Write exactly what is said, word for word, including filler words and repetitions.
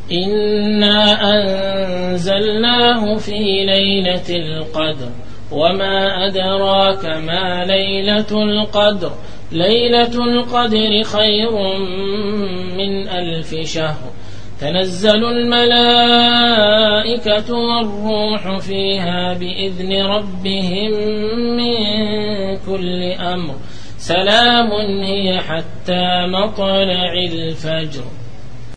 إنا أنزلناه في ليلة القدر وما أدراك ما ليلة القدر ليلة القدر خير من ألف شهر تنزل الملائكة والروح فيها بإذن ربهم من كل أمر سلام هي حتى مطلع الفجر.